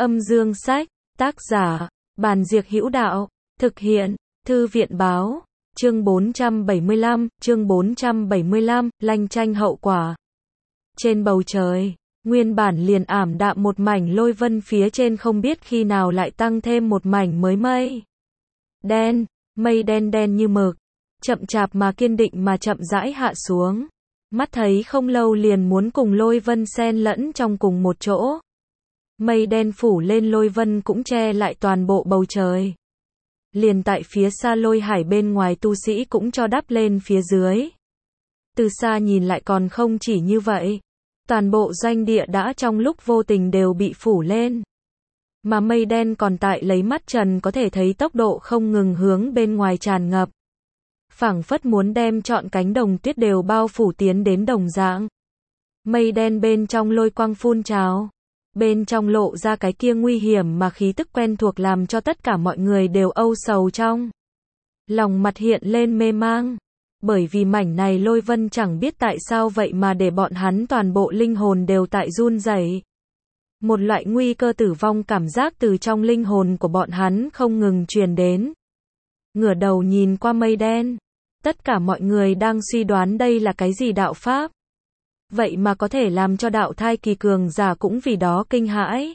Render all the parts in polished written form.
Âm dương sách, tác giả, Bàn Diệc Hữu Đạo, thực hiện, Thư viện Báo, chương 475, lanh chanh hậu quả. Trên bầu trời, nguyên bản liền ảm đạm một mảnh lôi vân phía trên không biết khi nào lại tăng thêm một mảnh mới mây. Đen, mây đen đen như mực, chậm chạp mà kiên định mà chậm rãi hạ xuống. Mắt thấy không lâu liền muốn cùng lôi vân xen lẫn trong cùng một chỗ. Mây đen phủ lên lôi vân cũng che lại toàn bộ bầu trời. Liền tại phía xa lôi hải bên ngoài tu sĩ cũng cho đắp lên phía dưới. Từ xa nhìn lại còn không chỉ như vậy. Toàn bộ doanh địa đã trong lúc vô tình đều bị phủ lên. Mà mây đen còn tại lấy mắt trần có thể thấy tốc độ không ngừng hướng bên ngoài tràn ngập. Phảng phất muốn đem trọn cánh đồng tuyết đều bao phủ tiến đến đồng dạng. Mây đen bên trong lôi quang phun trào. Bên trong lộ ra cái kia nguy hiểm mà khí tức quen thuộc làm cho tất cả mọi người đều âu sầu trong. Lòng mặt hiện lên mê mang. Bởi vì mảnh này lôi vân chẳng biết tại sao vậy mà để bọn hắn toàn bộ linh hồn đều tại run rẩy. Một loại nguy cơ tử vong cảm giác từ trong linh hồn của bọn hắn không ngừng truyền đến. Ngửa đầu nhìn qua mây đen. Tất cả mọi người đang suy đoán đây là cái gì đạo pháp. Vậy mà có thể làm cho đạo thai kỳ cường giả cũng vì đó kinh hãi.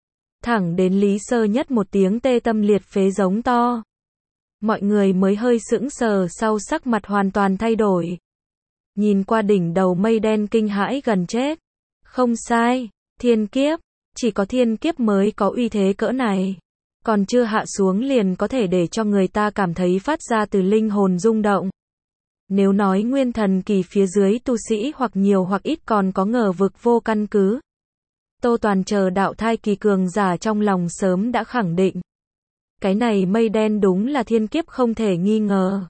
Thẳng đến Lý Sơ Nhất một tiếng tê tâm liệt phế giống to. Mọi người mới hơi sững sờ sau sắc mặt hoàn toàn thay đổi. Nhìn qua đỉnh đầu mây đen kinh hãi gần chết. Không sai, thiên kiếp, chỉ có thiên kiếp mới có uy thế cỡ này. Còn chưa hạ xuống liền có thể để cho người ta cảm thấy phát ra từ linh hồn rung động. Nếu nói nguyên thần kỳ phía dưới tu sĩ hoặc nhiều hoặc ít còn có ngờ vực vô căn cứ. Tô Toàn chờ đạo thai kỳ cường giả trong lòng sớm đã khẳng định. Cái này mây đen đúng là thiên kiếp không thể nghi ngờ.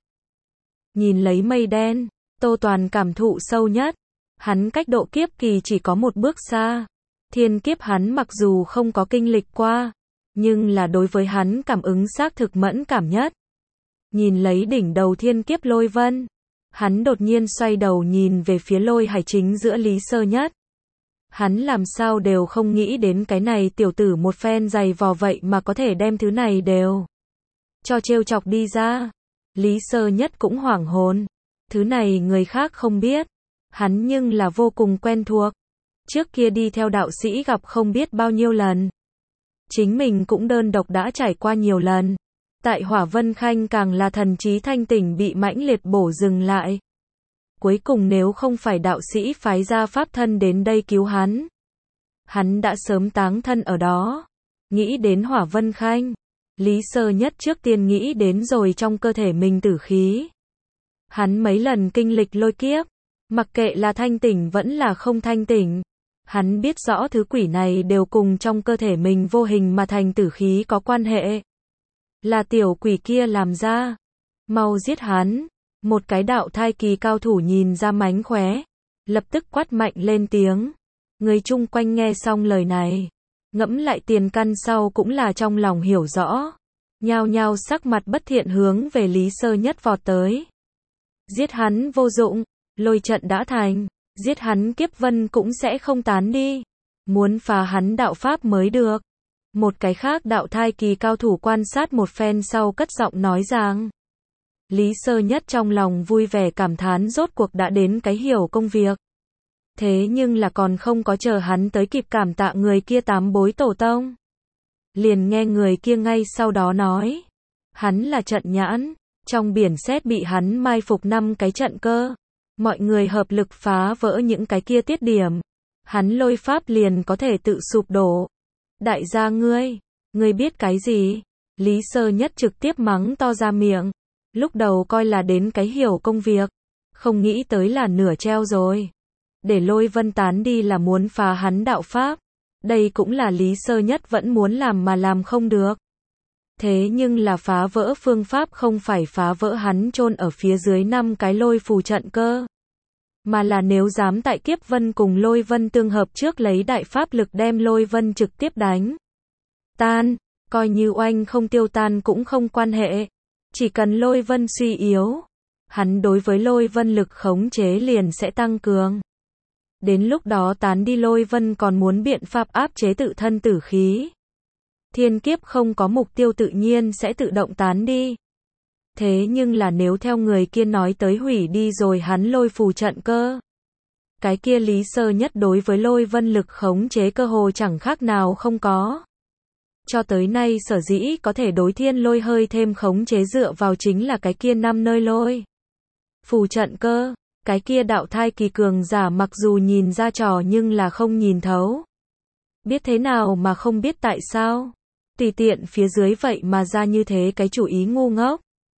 Nhìn lấy mây đen, Tô Toàn cảm thụ sâu nhất. Hắn cách độ kiếp kỳ chỉ có một bước xa. Thiên kiếp hắn mặc dù không có kinh lịch qua, nhưng là đối với hắn cảm ứng xác thực mẫn cảm nhất. Nhìn lấy đỉnh đầu thiên kiếp lôi vân. Hắn đột nhiên xoay đầu nhìn về phía lôi hải chính giữa Lý Sơ Nhất. Hắn làm sao đều không nghĩ đến cái này tiểu tử một phen dày vò vậy mà có thể đem thứ này đều cho trêu chọc đi ra. Lý Sơ Nhất cũng hoảng hồn. Thứ này người khác không biết. Hắn nhưng là vô cùng quen thuộc. Trước kia đi theo đạo sĩ gặp không biết bao nhiêu lần. Chính mình cũng đơn độc đã trải qua nhiều lần. Tại Hỏa Vân Khanh càng là thần trí thanh tỉnh bị mãnh liệt bổ dừng lại. Cuối cùng nếu không phải đạo sĩ phái ra pháp thân đến đây cứu hắn. Hắn đã sớm táng thân ở đó. Nghĩ đến Hỏa Vân Khanh. Lý Sơ Nhất trước tiên nghĩ đến rồi trong cơ thể mình tử khí. Hắn mấy lần kinh lịch lôi kiếp. Mặc kệ là thanh tỉnh vẫn là không thanh tỉnh. Hắn biết rõ thứ quỷ này đều cùng trong cơ thể mình vô hình mà thành tử khí có quan hệ. Là tiểu quỷ kia làm ra. Mau giết hắn. Một cái đạo thai kỳ cao thủ nhìn ra mánh khóe. Lập tức quát mạnh lên tiếng. Người chung quanh nghe xong lời này. Ngẫm lại tiền căn sau cũng là trong lòng hiểu rõ. Nhao nhao sắc mặt bất thiện hướng về Lý Sơ Nhất vọt tới. Giết hắn vô dụng. Lôi trận đã thành. Giết hắn kiếp vân cũng sẽ không tán đi. Muốn phá hắn đạo pháp mới được. Một cái khác đạo thai kỳ cao thủ quan sát một phen sau cất giọng nói rằng. Lý Sơ Nhất trong lòng vui vẻ cảm thán rốt cuộc đã đến cái hiểu công việc. Thế nhưng là còn không có chờ hắn tới kịp cảm tạ người kia tám bối tổ tông. Liền nghe người kia ngay sau đó nói. Hắn là trận nhãn. Trong biển sét bị hắn mai phục 5 cái trận cơ. Mọi người hợp lực phá vỡ những cái kia tiết điểm. Hắn lôi pháp liền có thể tự sụp đổ. Đại gia ngươi biết cái gì? Lý Sơ Nhất trực tiếp mắng to ra miệng. Lúc đầu coi là đến cái hiểu công việc. Không nghĩ tới là nửa treo rồi. Để lôi vân tán đi là muốn phá hắn đạo pháp. Đây cũng là Lý Sơ Nhất vẫn muốn làm mà làm không được. Thế nhưng là phá vỡ phương pháp không phải phá vỡ hắn chôn ở phía dưới 5 cái lôi phù trận cơ. Mà là nếu dám tại kiếp vân cùng lôi vân tương hợp trước lấy đại pháp lực đem lôi vân trực tiếp đánh tan, coi như oanh không tiêu tan cũng không quan hệ. Chỉ cần lôi vân suy yếu, hắn đối với lôi vân lực khống chế liền sẽ tăng cường. Đến lúc đó tán đi lôi vân còn muốn biện pháp áp chế tự thân tử khí. Thiên kiếp không có mục tiêu tự nhiên sẽ tự động tán đi. Thế nhưng là nếu theo người kia nói tới hủy đi rồi hắn lôi phù trận cơ. Cái kia Lý Sơ Nhất đối với lôi vân lực khống chế cơ hồ chẳng khác nào không có. Cho tới nay sở dĩ có thể đối thiên lôi hơi thêm khống chế dựa vào chính là cái kia 5 nơi lôi phù trận cơ. Cái kia đạo thai kỳ cường giả mặc dù nhìn ra trò nhưng là không nhìn thấu. Biết thế nào mà không biết tại sao. Tùy tiện phía dưới vậy mà ra như thế cái chủ ý ngu ngốc.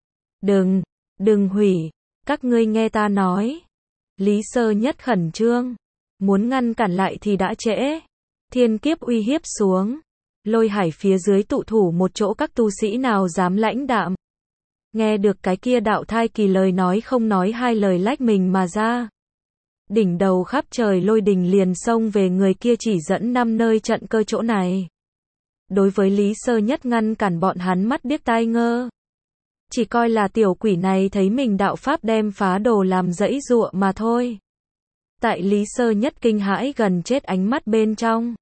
Đừng hủy, các ngươi nghe ta nói. Lý Sơ Nhất khẩn trương, muốn ngăn cản lại thì đã trễ. Thiên kiếp uy hiếp xuống, lôi hải phía dưới tụ thủ một chỗ, các tu sĩ nào dám lãnh đạm. Nghe được cái kia đạo thai kỳ lời nói không nói hai lời lách mình mà ra. Đỉnh đầu khắp trời lôi đình liền xông về người kia chỉ dẫn 5 nơi trận cơ chỗ này. Đối với Lý Sơ Nhất ngăn cản bọn hắn mắt điếc tai ngơ. Chỉ coi là tiểu quỷ này thấy mình đạo pháp đem phá đồ làm dãy dụa mà thôi. Tại Lý Sơ Nhất kinh hãi gần chết ánh mắt bên trong.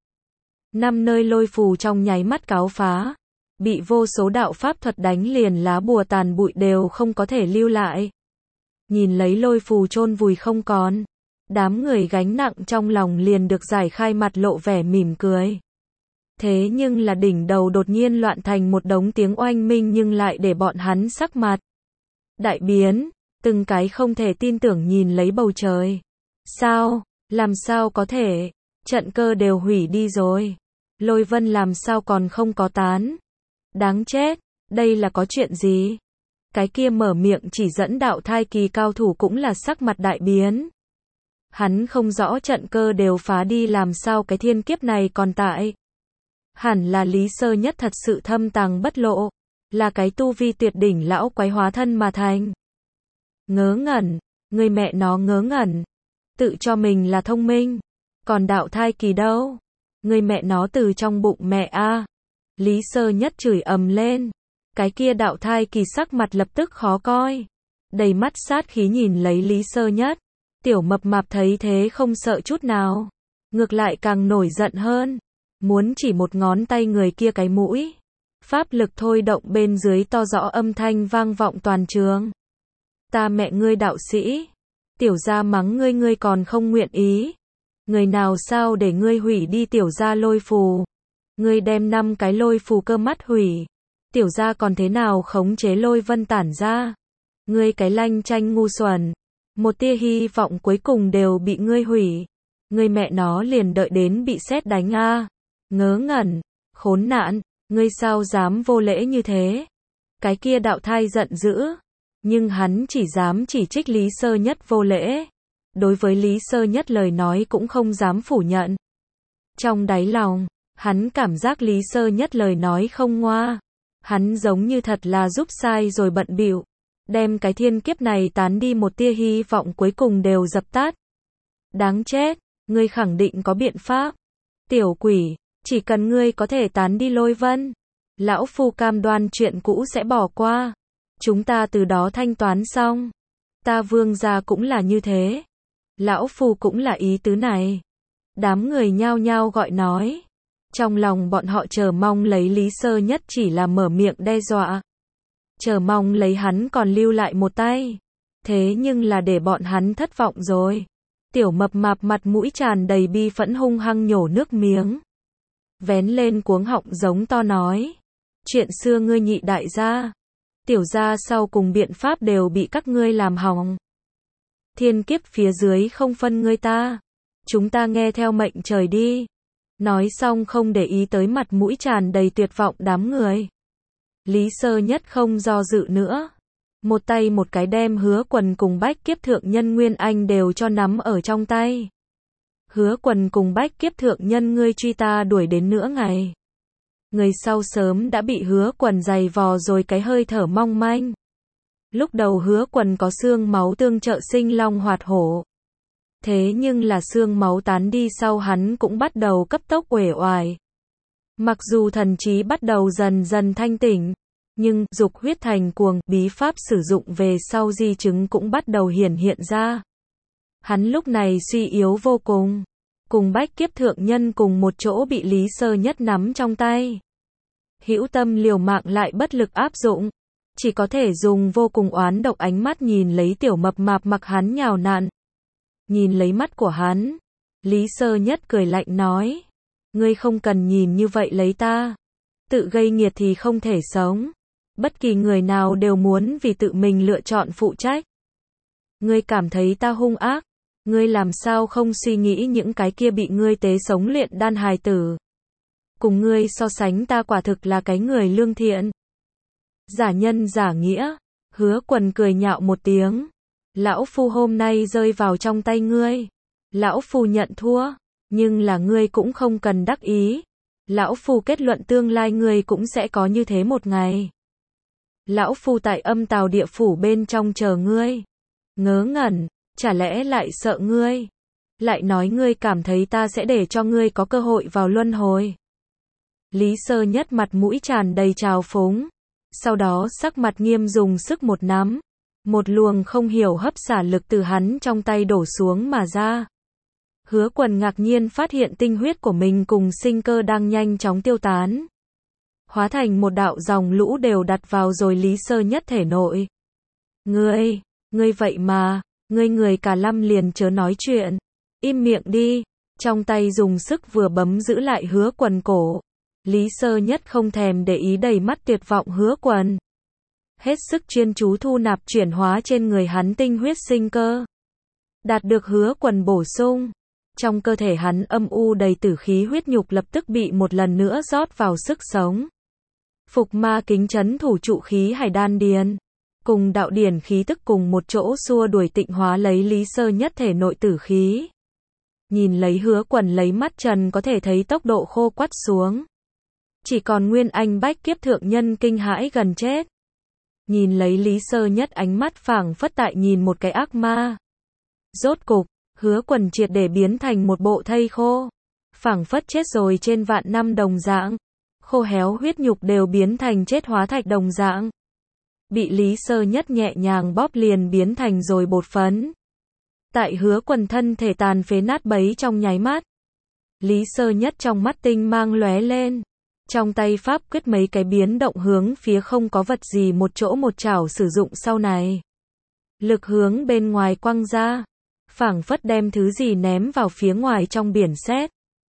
5 nơi lôi phù trong nháy mắt cáo phá. Bị vô số đạo pháp thuật đánh liền lá bùa tàn bụi đều không có thể lưu lại. Nhìn lấy lôi phù chôn vùi không còn. Đám người gánh nặng trong lòng liền được giải khai, mặt lộ vẻ mỉm cười. Thế nhưng là đỉnh đầu đột nhiên loạn thành một đống tiếng oanh minh nhưng lại để bọn hắn sắc mặt đại biến, từng cái không thể tin tưởng nhìn lấy bầu trời. Sao, làm sao có thể, trận cơ đều hủy đi rồi. Lôi vân làm sao còn không có tán. Đáng chết, đây là có chuyện gì? Cái kia mở miệng chỉ dẫn đạo thai kỳ cao thủ cũng là sắc mặt đại biến. Hắn không rõ trận cơ đều phá đi làm sao cái thiên kiếp này còn tại. Hẳn là Lý Sơ Nhất thật sự thâm tàng bất lộ, là cái tu vi tuyệt đỉnh lão quái hóa thân mà thành. Ngớ ngẩn, người mẹ nó ngớ ngẩn, tự cho mình là thông minh, còn đạo thai kỳ đâu? Người mẹ nó từ trong bụng mẹ a. Lý Sơ Nhất chửi ầm lên, cái kia đạo thai kỳ sắc mặt lập tức khó coi, đầy mắt sát khí nhìn lấy Lý Sơ Nhất. Tiểu mập mạp thấy thế không sợ chút nào, ngược lại càng nổi giận hơn. Muốn chỉ một ngón tay người kia cái mũi. Pháp lực thôi động bên dưới to rõ âm thanh vang vọng toàn trường. Ta mẹ ngươi đạo sĩ. Tiểu gia mắng ngươi, ngươi còn không nguyện ý. Người nào sao để ngươi hủy đi tiểu gia lôi phù. Ngươi đem 5 cái lôi phù cơ mắt hủy. Tiểu gia còn thế nào khống chế lôi vân tản ra. Ngươi cái lanh chanh ngu xuẩn. Một tia hy vọng cuối cùng đều bị ngươi hủy. Ngươi mẹ nó liền đợi đến bị sét đánh a. Ngớ ngẩn, khốn nạn, ngươi sao dám vô lễ như thế? Cái kia đạo thai giận dữ, nhưng hắn chỉ dám chỉ trích Lý Sơ Nhất vô lễ. Đối với Lý Sơ Nhất lời nói cũng không dám phủ nhận. Trong đáy lòng, hắn cảm giác Lý Sơ Nhất lời nói không ngoa. Hắn giống như thật là giúp sai rồi bận bịu, đem cái thiên kiếp này tán đi, một tia hy vọng cuối cùng đều dập tắt. Đáng chết, ngươi khẳng định có biện pháp. Tiểu quỷ, chỉ cần ngươi có thể tán đi lôi vân, lão phu cam đoan chuyện cũ sẽ bỏ qua. Chúng ta từ đó thanh toán xong. Ta Vương gia cũng là như thế. Lão phu cũng là ý tứ này. Đám người nhao nhao gọi nói. Trong lòng bọn họ chờ mong lấy Lý Sơ Nhất chỉ là mở miệng đe dọa. Chờ mong lấy hắn còn lưu lại một tay. Thế nhưng là để bọn hắn thất vọng rồi. Tiểu mập mạp mặt mũi tràn đầy bi phẫn hung hăng nhổ nước miếng. Vén lên cuống họng giống to nói. Chuyện xưa ngươi nhị đại gia. Tiểu gia sau cùng biện pháp đều bị các ngươi làm hỏng. Thiên kiếp phía dưới không phân ngươi ta. Chúng ta nghe theo mệnh trời đi. Nói xong không để ý tới mặt mũi tràn đầy tuyệt vọng đám người. Lý Sơ Nhất không do dự nữa. Một tay một cái đem Hứa Quần cùng Bách Kiếp Thượng Nhân Nguyên Anh đều cho nắm ở trong tay. Hứa Quần cùng Bách Kiếp Thượng Nhân ngươi truy ta đuổi đến nửa ngày. Người sau sớm đã bị Hứa Quần giày vò rồi cái hơi thở mong manh. Lúc đầu Hứa Quần có xương máu tương trợ sinh long hoạt hổ. Thế nhưng là xương máu tán đi sau hắn cũng bắt đầu cấp tốc uể oải. Mặc dù thần trí bắt đầu dần dần thanh tỉnh, nhưng dục huyết thành cuồng, bí pháp sử dụng về sau di chứng cũng bắt đầu hiển hiện ra. Hắn lúc này suy yếu vô cùng, cùng Bách Kiếp Thượng Nhân cùng một chỗ bị Lý Sơ Nhất nắm trong tay. hữu tâm liều mạng lại bất lực áp dụng. Chỉ có thể dùng vô cùng oán độc ánh mắt nhìn lấy tiểu mập mạp mặc hắn nhào nặn. Nhìn lấy mắt của hắn, Lý Sơ Nhất cười lạnh nói. Ngươi không cần nhìn như vậy lấy ta. Tự gây nghiệt thì không thể sống. Bất kỳ người nào đều muốn vì tự mình lựa chọn phụ trách. Ngươi cảm thấy ta hung ác. Ngươi làm sao không suy nghĩ những cái kia bị ngươi tế sống luyện đan hài tử. Cùng ngươi so sánh ta quả thực là cái người lương thiện. Giả nhân giả nghĩa, Hứa Quần cười nhạo một tiếng. Lão phu hôm nay rơi vào trong tay ngươi. Lão phu nhận thua, nhưng là ngươi cũng không cần đắc ý. Lão phu kết luận tương lai ngươi cũng sẽ có như thế một ngày. Lão phu tại Âm Tào địa phủ bên trong chờ ngươi. Ngớ ngẩn, chả lẽ lại sợ ngươi? Lại nói ngươi cảm thấy ta sẽ để cho ngươi có cơ hội vào luân hồi. Lý Sơ Nhất mặt mũi tràn đầy trào phúng. Sau đó sắc mặt nghiêm dùng sức một nắm. Một luồng không hiểu hấp xả lực từ hắn trong tay đổ xuống mà ra. Hứa Quần ngạc nhiên phát hiện tinh huyết của mình cùng sinh cơ đang nhanh chóng tiêu tán. Hóa thành một đạo dòng lũ đều đặt vào rồi Lý Sơ Nhất thể nội. Ngươi vậy mà, ngươi người cả lâm liền chớ nói chuyện. Im miệng đi, trong tay dùng sức vừa bấm giữ lại Hứa Quần cổ. Lý Sơ Nhất không thèm để ý đầy mắt tuyệt vọng Hứa Quần. Hết sức chuyên chú thu nạp chuyển hóa trên người hắn tinh huyết sinh cơ. Đạt được Hứa Quần bổ sung. Trong cơ thể hắn âm u đầy tử khí huyết nhục lập tức bị một lần nữa rót vào sức sống. Phục ma kính chấn thủ trụ khí hải đan điền. Cùng đạo điển khí tức cùng một chỗ xua đuổi tịnh hóa lấy Lý Sơ Nhất thể nội tử khí. Nhìn lấy Hứa Quần lấy mắt trần có thể thấy tốc độ khô quắt xuống. Chỉ còn Nguyên Anh bách kiếp thượng nhân kinh hãi gần chết. Nhìn lấy Lý Sơ Nhất ánh mắt phảng phất tại nhìn một cái ác ma. Rốt cục, Hứa Quần triệt để biến thành một bộ thây khô. Phảng phất chết rồi trên vạn năm đồng dạng. Khô héo huyết nhục đều biến thành chết hóa thạch đồng dạng. Bị Lý Sơ Nhất nhẹ nhàng bóp liền biến thành rồi bột phấn. Tại Hứa Quần thân thể tàn phế nát bấy trong nháy mắt. Lý Sơ Nhất trong mắt tinh mang lóe lên. Trong tay pháp quyết mấy cái biến động hướng phía không có vật gì một chỗ một chảo sử dụng sau này. Lực hướng bên ngoài quăng ra. Phảng phất đem thứ gì ném vào phía ngoài trong biển sét.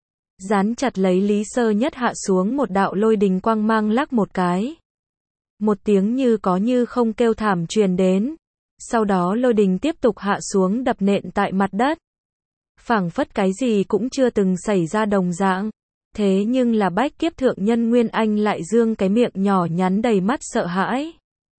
Dán chặt lấy Lý Sơ Nhất hạ xuống một đạo lôi đình quang mang lắc một cái. Một tiếng như có như không kêu thảm truyền đến. Sau đó lôi đình tiếp tục hạ xuống đập nện tại mặt đất. Phảng phất cái gì cũng chưa từng xảy ra đồng dạng. Thế nhưng là bách kiếp thượng nhân Nguyên Anh lại dương cái miệng nhỏ nhắn đầy mắt sợ hãi.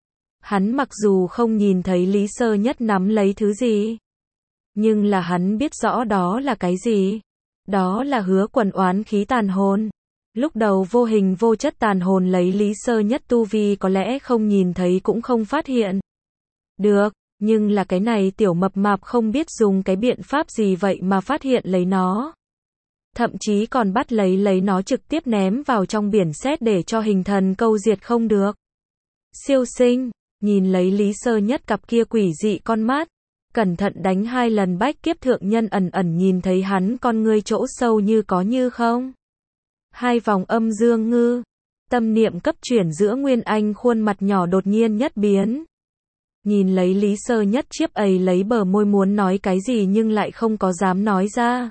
Hắn mặc dù không nhìn thấy Lý Sơ Nhất nắm lấy thứ gì. Nhưng là hắn biết rõ đó là cái gì. Đó là Hứa Quần oán khí tàn hồn. Lúc đầu vô hình vô chất tàn hồn lấy Lý Sơ Nhất tu vi có lẽ không nhìn thấy cũng không phát hiện. Được, nhưng là cái này tiểu mập mạp không biết dùng cái biện pháp gì vậy mà phát hiện lấy nó. Thậm chí còn bắt lấy nó trực tiếp ném vào trong biển sét để cho hình thần câu diệt không được. Siêu sinh, nhìn lấy Lý Sơ Nhất cặp kia quỷ dị con mắt. Cẩn thận đánh 2 lần bách kiếp thượng nhân ẩn ẩn nhìn thấy hắn con ngươi chỗ sâu như có như không. 2 vòng âm dương ngư. Tâm niệm cấp chuyển giữa Nguyên Anh khuôn mặt nhỏ đột nhiên nhất biến. Nhìn lấy Lý Sơ Nhất chiếp ầy lấy bờ môi muốn nói cái gì nhưng lại không có dám nói ra.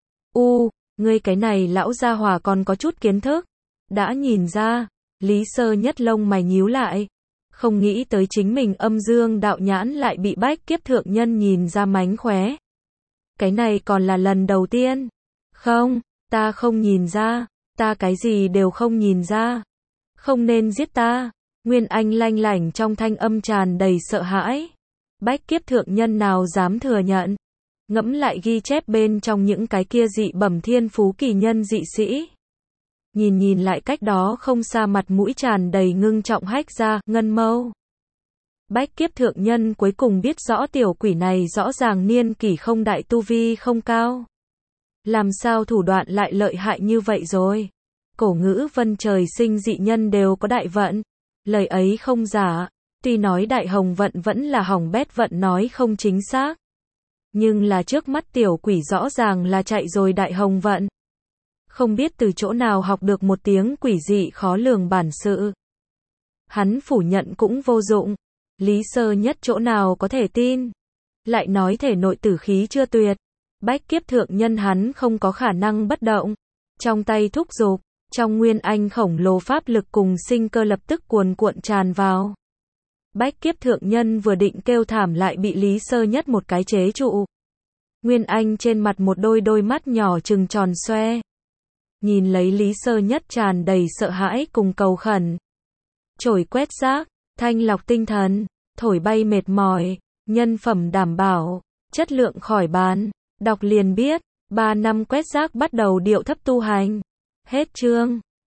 Ngươi cái này lão gia hỏa còn có chút kiến thức. Đã nhìn ra, Lý Sơ Nhất lông mày nhíu lại. Không nghĩ tới chính mình âm dương đạo nhãn lại bị bách kiếp thượng nhân nhìn ra mánh khóe. Cái này còn là lần đầu tiên. Không, ta không nhìn ra, ta cái gì đều không nhìn ra. Không nên giết ta. Nguyên Anh lanh lảnh trong thanh âm tràn đầy sợ hãi. Bách kiếp thượng nhân nào dám thừa nhận. Ngẫm lại ghi chép bên trong những cái kia dị bẩm thiên phú kỳ nhân dị sĩ. Nhìn lại cách đó không xa mặt mũi tràn đầy ngưng trọng hách ra, ngân mâu. Bách kiếp thượng nhân cuối cùng biết rõ tiểu quỷ này rõ ràng niên kỷ không đại tu vi không cao. Làm sao thủ đoạn lại lợi hại như vậy rồi. Cổ ngữ vân trời sinh dị nhân đều có đại vận. Lời ấy không giả, tuy nói đại hồng vận vẫn là hỏng bét vận nói không chính xác. Nhưng là trước mắt tiểu quỷ rõ ràng là chạy rồi đại hồng vận. không biết từ chỗ nào học được một tiếng quỷ dị khó lường bản sự. Hắn phủ nhận cũng vô dụng. Lý Sơ Nhất chỗ nào có thể tin. Lại nói thể nội tử khí chưa tuyệt. Bách kiếp thượng nhân hắn không có khả năng bất động. Trong tay thúc giục, trong nguyên anh khổng lồ pháp lực cùng sinh cơ lập tức cuồn cuộn tràn vào. Bách kiếp thượng nhân vừa định kêu thảm lại bị Lý Sơ Nhất một cái chế trụ. Nguyên anh trên mặt một đôi mắt nhỏ trừng tròn xoe. Nhìn lấy Lý Sơ Nhất tràn đầy sợ hãi cùng cầu khẩn. Chổi quét rác, thanh lọc tinh thần, thổi bay mệt mỏi, nhân phẩm đảm bảo, chất lượng khỏi bàn. Đọc liền biết, 3 năm quét rác bắt đầu điệu thấp tu hành. Hết chương.